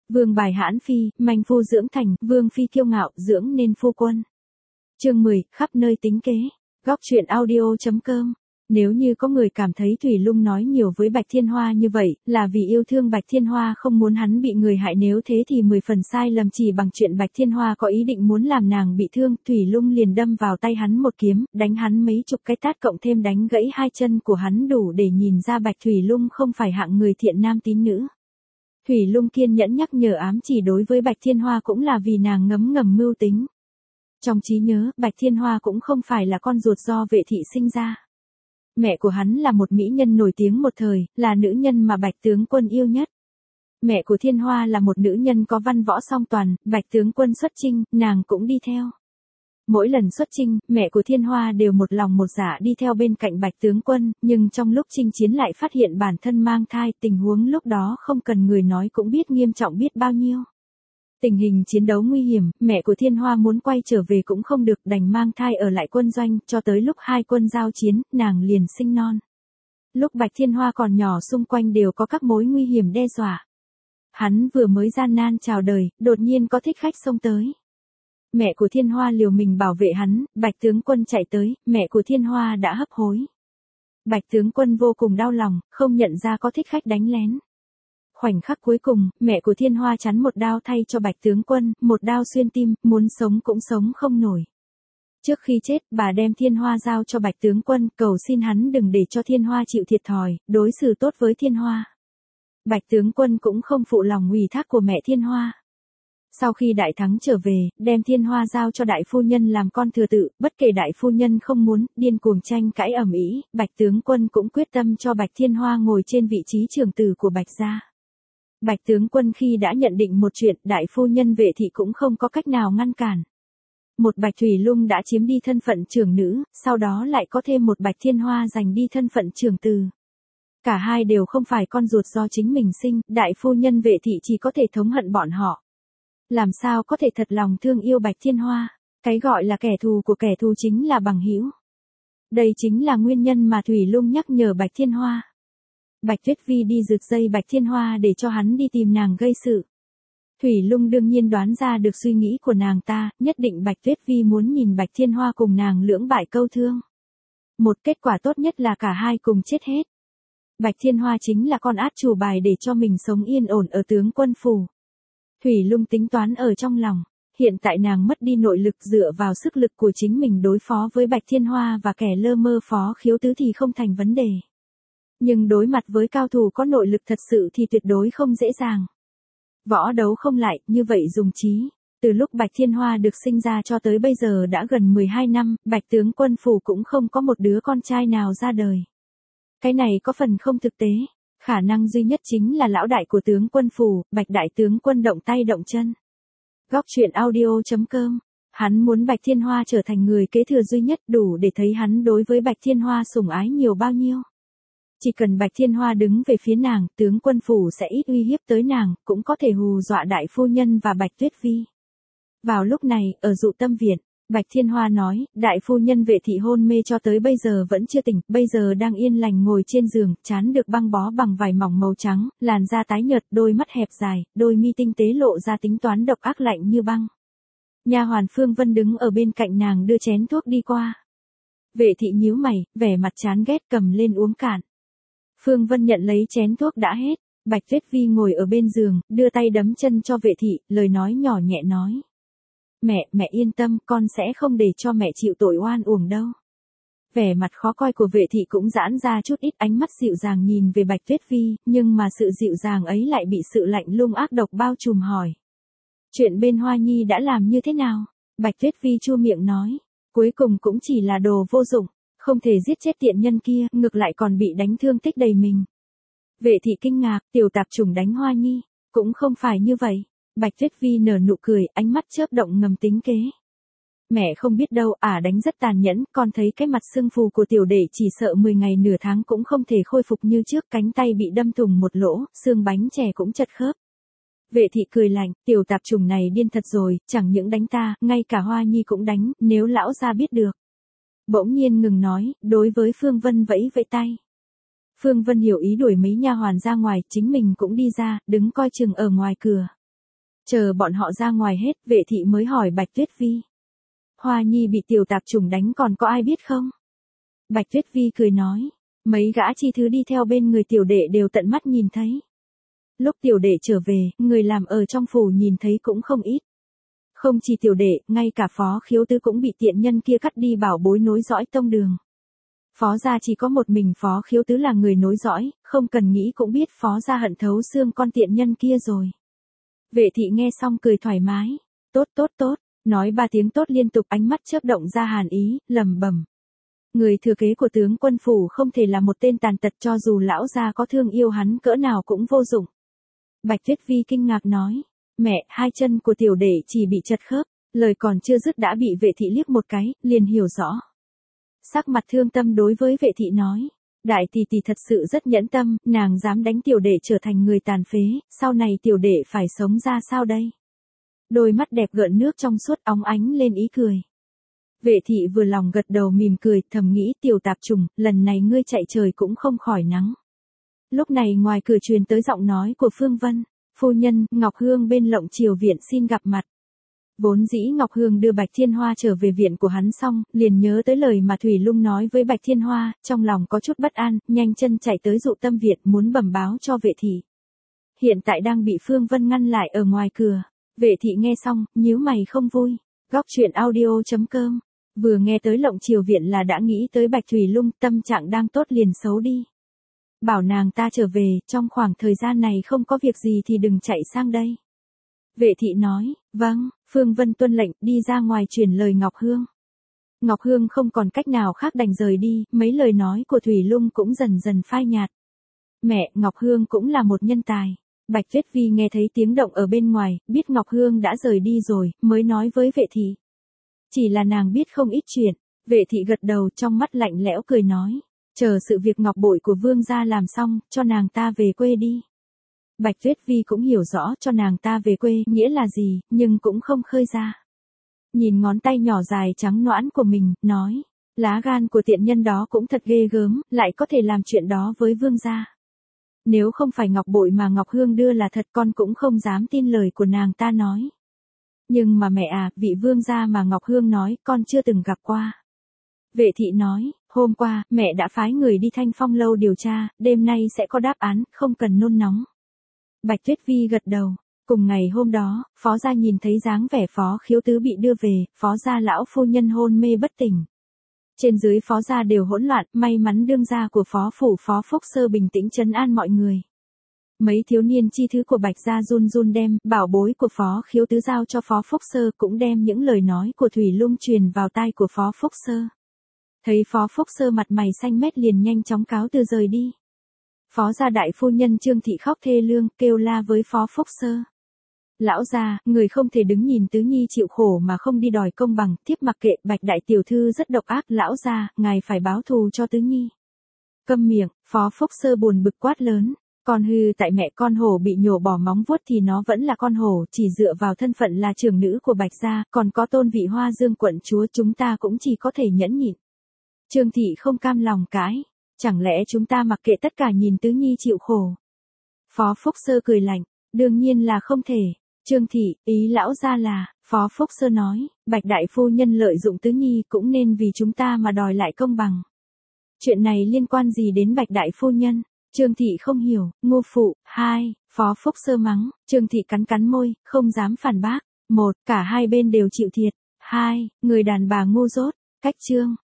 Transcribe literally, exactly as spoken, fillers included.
Vương bài hãn phi, manh phu dưỡng thành, vương phi kiêu ngạo, dưỡng nên phu quân. Chương mười, khắp nơi tính kế. Góc truyện audio.com. Nếu như có người cảm thấy Thủy Lung nói nhiều với Bạch Thiên Hoa như vậy, là vì yêu thương Bạch Thiên Hoa không muốn hắn bị người hại, nếu thế thì mười phần sai lầm. Chỉ bằng chuyện Bạch Thiên Hoa có ý định muốn làm nàng bị thương, Thủy Lung liền đâm vào tay hắn một kiếm, đánh hắn mấy chục cái tát cộng thêm đánh gãy hai chân của hắn, đủ để nhìn ra Bạch Thủy Lung không phải hạng người thiện nam tín nữ. Thủy Lung kiên nhẫn nhắc nhở ám chỉ đối với Bạch Thiên Hoa cũng là vì nàng ngấm ngầm mưu tính. Trong trí nhớ, Bạch Thiên Hoa cũng không phải là con ruột do Vệ thị sinh ra. Mẹ của hắn là một mỹ nhân nổi tiếng một thời, là nữ nhân mà Bạch tướng quân yêu nhất. Mẹ của Thiên Hoa là một nữ nhân có văn võ song toàn, Bạch tướng quân xuất chinh, nàng cũng đi theo. Mỗi lần xuất chinh, mẹ của Thiên Hoa đều một lòng một dạ đi theo bên cạnh Bạch tướng quân, nhưng trong lúc chinh chiến lại phát hiện bản thân mang thai, tình huống lúc đó không cần người nói cũng biết nghiêm trọng biết bao nhiêu. Tình hình chiến đấu nguy hiểm, mẹ của Thiên Hoa muốn quay trở về cũng không được, đành mang thai ở lại quân doanh, cho tới lúc hai quân giao chiến, nàng liền sinh non. Lúc Bạch Thiên Hoa còn nhỏ xung quanh đều có các mối nguy hiểm đe dọa. Hắn vừa mới gian nan chào đời, đột nhiên có thích khách xông tới. Mẹ của Thiên Hoa liều mình bảo vệ hắn, Bạch tướng quân chạy tới, mẹ của Thiên Hoa đã hấp hối. Bạch tướng quân vô cùng đau lòng, không nhận ra có thích khách đánh lén. Khoảnh khắc cuối cùng, mẹ của Thiên Hoa chắn một đao thay cho Bạch tướng quân, một đao xuyên tim, muốn sống cũng sống không nổi. Trước khi chết, bà đem Thiên Hoa giao cho Bạch tướng quân, cầu xin hắn đừng để cho Thiên Hoa chịu thiệt thòi, đối xử tốt với Thiên Hoa. Bạch tướng quân cũng không phụ lòng ủy thác của mẹ Thiên Hoa. Sau khi đại thắng trở về, đem Thiên Hoa giao cho đại phu nhân làm con thừa tự, bất kể đại phu nhân không muốn, điên cuồng tranh cãi ầm ĩ, Bạch tướng quân cũng quyết tâm cho Bạch Thiên Hoa ngồi trên vị trí trưởng tử của Bạch gia. Bạch tướng quân khi đã nhận định một chuyện, đại phu nhân Vệ thị cũng không có cách nào ngăn cản. Một Bạch Thủy Lung đã chiếm đi thân phận trưởng nữ, sau đó lại có thêm một Bạch Thiên Hoa giành đi thân phận trưởng tử. Cả hai đều không phải con ruột do chính mình sinh, đại phu nhân Vệ thị chỉ có thể thống hận bọn họ. Làm sao có thể thật lòng thương yêu Bạch Thiên Hoa, cái gọi là kẻ thù của kẻ thù chính là bằng hữu. Đây chính là nguyên nhân mà Thủy Lung nhắc nhở Bạch Thiên Hoa. Bạch Tuyết Vi đi rực dây Bạch Thiên Hoa để cho hắn đi tìm nàng gây sự. Thủy Lung đương nhiên đoán ra được suy nghĩ của nàng ta, nhất định Bạch Tuyết Vi muốn nhìn Bạch Thiên Hoa cùng nàng lưỡng bại câu thương. Một kết quả tốt nhất là cả hai cùng chết hết. Bạch Thiên Hoa chính là con át chủ bài để cho mình sống yên ổn ở tướng quân phủ. Thủy Lung tính toán ở trong lòng, hiện tại nàng mất đi nội lực, dựa vào sức lực của chính mình đối phó với Bạch Thiên Hoa và kẻ lơ mơ Phó Khiếu Tứ thì không thành vấn đề. Nhưng đối mặt với cao thủ có nội lực thật sự thì tuyệt đối không dễ dàng. Võ đấu không lại, như vậy dùng trí. Từ lúc Bạch Thiên Hoa được sinh ra cho tới bây giờ đã gần mười hai năm, Bạch tướng quân phủ cũng không có một đứa con trai nào ra đời. Cái này có phần không thực tế. Khả năng duy nhất chính là lão đại của tướng quân phủ, Bạch đại tướng quân động tay động chân. Góc truyện audio.com. Hắn muốn Bạch Thiên Hoa trở thành người kế thừa duy nhất, đủ để thấy hắn đối với Bạch Thiên Hoa sủng ái nhiều bao nhiêu. Chỉ cần Bạch Thiên Hoa đứng về phía nàng, tướng quân phủ sẽ ít uy hiếp tới nàng, cũng có thể hù dọa đại phu nhân và Bạch Tuyết Vi. Vào lúc này, ở dụ tâm viện, Bạch Thiên Hoa nói, đại phu nhân Vệ thị hôn mê cho tới bây giờ vẫn chưa tỉnh, bây giờ đang yên lành ngồi trên giường, trán được băng bó bằng vải mỏng màu trắng, làn da tái nhợt, đôi mắt hẹp dài, đôi mi tinh tế lộ ra tính toán độc ác lạnh như băng. Nha hoàn Phương Vân đứng ở bên cạnh nàng đưa chén thuốc đi qua. Vệ thị nhíu mày, vẻ mặt chán ghét cầm lên uống cạn. Phương Vân nhận lấy chén thuốc đã hết, Bạch Tuyết Vi ngồi ở bên giường, đưa tay đấm chân cho Vệ thị, lời nói nhỏ nhẹ nói. Mẹ, mẹ yên tâm, con sẽ không để cho mẹ chịu tội oan uổng đâu. Vẻ mặt khó coi của Vệ thị cũng giãn ra chút ít, ánh mắt dịu dàng nhìn về Bạch Tuyết Vi, nhưng mà sự dịu dàng ấy lại bị sự lạnh lùng ác độc bao trùm hỏi. Chuyện bên Hoa Nhi đã làm như thế nào? Bạch Tuyết Vi chua miệng nói. Cuối cùng cũng chỉ là đồ vô dụng. Không thể giết chết tiện nhân kia, ngược lại còn bị đánh thương tích đầy mình. Vệ thị kinh ngạc, tiểu tạp chủng đánh Hoa Nhi, cũng không phải như vậy. Bạch Tuyết Vi nở nụ cười, ánh mắt chớp động ngầm tính kế. Mẹ không biết đâu, ả đánh rất tàn nhẫn, con thấy cái mặt sưng phù của tiểu đệ chỉ sợ mười ngày nửa tháng cũng không thể khôi phục như trước, cánh tay bị đâm thủng một lỗ, xương bánh chè cũng chật khớp. Vệ thị cười lạnh, tiểu tạp chủng này điên thật rồi, chẳng những đánh ta, ngay cả Hoa Nhi cũng đánh, nếu lão gia biết được. Bỗng nhiên ngừng nói, đối với Phương Vân vẫy vẫy tay. Phương Vân hiểu ý đuổi mấy nha hoàn ra ngoài, chính mình cũng đi ra, đứng coi chừng ở ngoài cửa. Chờ bọn họ ra ngoài hết, vệ thị mới hỏi Bạch Tuyết Vi. Hoa Nhi bị tiểu tạp chủng đánh còn có ai biết không? Bạch Tuyết Vi cười nói. Mấy gã chi thứ đi theo bên người tiểu đệ đều tận mắt nhìn thấy. Lúc tiểu đệ trở về, người làm ở trong phủ nhìn thấy cũng không ít. Không chỉ tiểu đệ, ngay cả phó khiếu tứ cũng bị tiện nhân kia cắt đi bảo bối nối dõi tông đường. Phó gia chỉ có một mình phó khiếu tứ là người nối dõi, không cần nghĩ cũng biết phó gia hận thấu xương con tiện nhân kia rồi. Vệ thị nghe xong cười thoải mái. Tốt tốt tốt, nói ba tiếng tốt liên tục, ánh mắt chớp động ra hàn ý, lầm bầm. Người thừa kế của tướng quân phủ không thể là một tên tàn tật, cho dù lão gia có thương yêu hắn cỡ nào cũng vô dụng. Bạch Tuyết Vi kinh ngạc nói. Mẹ, hai chân của tiểu đệ chỉ bị chật khớp, lời còn chưa dứt đã bị vệ thị liếc một cái, liền hiểu rõ. Sắc mặt thương tâm đối với vệ thị nói. Đại tỷ tỷ thật sự rất nhẫn tâm, nàng dám đánh tiểu đệ trở thành người tàn phế, sau này tiểu đệ phải sống ra sao đây? Đôi mắt đẹp gợn nước trong suốt óng ánh lên ý cười. Vệ thị vừa lòng gật đầu mỉm cười, thầm nghĩ tiểu tạp trùng, lần này ngươi chạy trời cũng không khỏi nắng. Lúc này ngoài cửa truyền tới giọng nói của Phương Vân. Phu nhân, Ngọc Hương bên Lộng Triều viện xin gặp mặt. Vốn dĩ Ngọc Hương đưa Bạch Thiên Hoa trở về viện của hắn xong, liền nhớ tới lời mà Thủy Lung nói với Bạch Thiên Hoa, trong lòng có chút bất an, nhanh chân chạy tới Dụ Tâm viện muốn bẩm báo cho vệ thị. Hiện tại đang bị Phương Vân ngăn lại ở ngoài cửa. Vệ thị nghe xong, nhíu mày không vui. Góc truyện audio chấm com. Vừa nghe tới Lộng Triều viện là đã nghĩ tới Bạch Thủy Lung, tâm trạng đang tốt liền xấu đi. Bảo nàng ta trở về, trong khoảng thời gian này không có việc gì thì đừng chạy sang đây. Vệ thị nói, vâng, Phương Vân tuân lệnh, đi ra ngoài truyền lời Ngọc Hương. Ngọc Hương không còn cách nào khác đành rời đi, mấy lời nói của Thủy Lung cũng dần dần phai nhạt. Mẹ, Ngọc Hương cũng là một nhân tài. Bạch Tuyết Vi nghe thấy tiếng động ở bên ngoài, biết Ngọc Hương đã rời đi rồi, mới nói với vệ thị. Chỉ là nàng biết không ít chuyện, vệ thị gật đầu trong mắt lạnh lẽo cười nói. Chờ sự việc ngọc bội của vương gia làm xong, cho nàng ta về quê đi. Bạch Tuyết Vi cũng hiểu rõ cho nàng ta về quê nghĩa là gì, nhưng cũng không khơi ra. Nhìn ngón tay nhỏ dài trắng nõn của mình, nói, lá gan của tiện nhân đó cũng thật ghê gớm, lại có thể làm chuyện đó với vương gia. Nếu không phải ngọc bội mà Ngọc Hương đưa là thật, con cũng không dám tin lời của nàng ta nói. Nhưng mà mẹ à, vị vương gia mà Ngọc Hương nói, con chưa từng gặp qua. Vệ thị nói, hôm qua, mẹ đã phái người đi Thanh Phong lâu điều tra, đêm nay sẽ có đáp án, không cần nôn nóng. Bạch Tuyết Vi gật đầu. Cùng ngày hôm đó, phó gia nhìn thấy dáng vẻ phó khiếu tứ bị đưa về, phó gia lão phu nhân hôn mê bất tỉnh. Trên dưới phó gia đều hỗn loạn, may mắn đương gia của phó phủ phó Phúc Sơ bình tĩnh trấn an mọi người. Mấy thiếu niên chi thứ của Bạch gia run run đem bảo bối của phó khiếu tứ giao cho phó Phúc Sơ, cũng đem những lời nói của Thủy Lung truyền vào tai của phó Phúc Sơ. Thấy phó Phúc Sơ mặt mày xanh mét liền nhanh chóng cáo từ rời đi. Phó gia đại phu nhân Trương Thị khóc thê lương, kêu la với phó Phúc Sơ. Lão gia, người không thể đứng nhìn Tứ Nhi chịu khổ mà không đi đòi công bằng, thiếp mặc kệ, Bạch đại tiểu thư rất độc ác, lão gia, ngài phải báo thù cho Tứ Nhi. Câm miệng, phó Phúc Sơ buồn bực quát lớn. Con hư tại mẹ, con hổ bị nhổ bỏ móng vuốt thì nó vẫn là con hổ, chỉ dựa vào thân phận là trưởng nữ của Bạch gia, còn có tôn vị Hoa Dương quận chúa, chúng ta cũng chỉ có thể nhẫn nhịn. Trương Thị không cam lòng cãi, chẳng lẽ chúng ta mặc kệ tất cả nhìn Tứ Nhi chịu khổ? Phó Phúc Sơ cười lạnh, đương nhiên là không thể. Trương Thị, ý lão gia là, phó Phúc Sơ nói, Bạch đại phu nhân lợi dụng Tứ Nhi cũng nên vì chúng ta mà đòi lại công bằng. Chuyện này liên quan gì đến Bạch đại phu nhân? Trương Thị không hiểu, ngu phụ. Hai, phó Phúc Sơ mắng, Trương Thị cắn cắn môi, không dám phản bác. Một, cả hai bên đều chịu thiệt. Hai, người đàn bà ngu dốt. Cách chương.